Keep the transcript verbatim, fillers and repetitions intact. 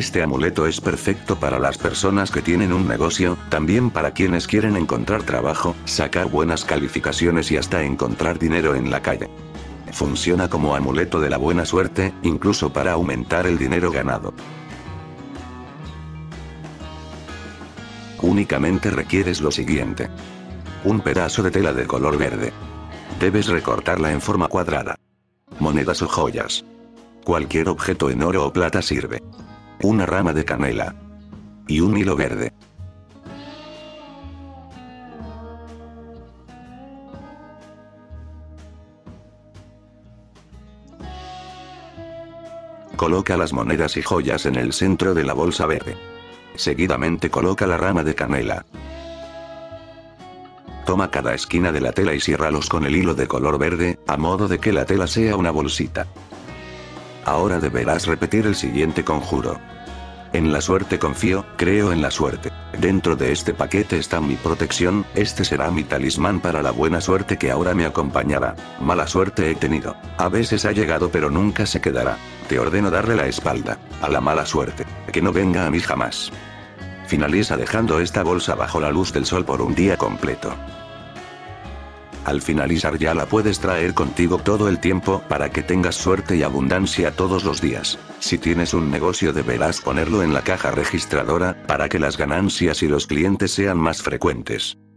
Este amuleto es perfecto para las personas que tienen un negocio, también para quienes quieren encontrar trabajo, sacar buenas calificaciones y hasta encontrar dinero en la calle. Funciona como amuleto de la buena suerte, incluso para aumentar el dinero ganado. Únicamente requieres lo siguiente. Un pedazo de tela de color verde. Debes recortarla en forma cuadrada. Monedas o joyas. Cualquier objeto en oro o plata sirve. Una rama de canela. Y un hilo verde. Coloca las monedas y joyas en el centro de la bolsa verde. Seguidamente coloca la rama de canela. Toma cada esquina de la tela y ciérralos con el hilo de color verde, a modo de que la tela sea una bolsita. Ahora deberás repetir el siguiente conjuro. En la suerte confío, creo en la suerte. Dentro de este paquete está mi protección, este será mi talismán para la buena suerte que ahora me acompañará. Mala suerte he tenido. A veces ha llegado pero nunca se quedará. Te ordeno darle la espalda a la mala suerte, que no venga a mí jamás. Finaliza dejando esta bolsa bajo la luz del sol por un día completo. Al finalizar ya la puedes traer contigo todo el tiempo para que tengas suerte y abundancia todos los días. Si tienes un negocio deberás ponerlo en la caja registradora, para que las ganancias y los clientes sean más frecuentes.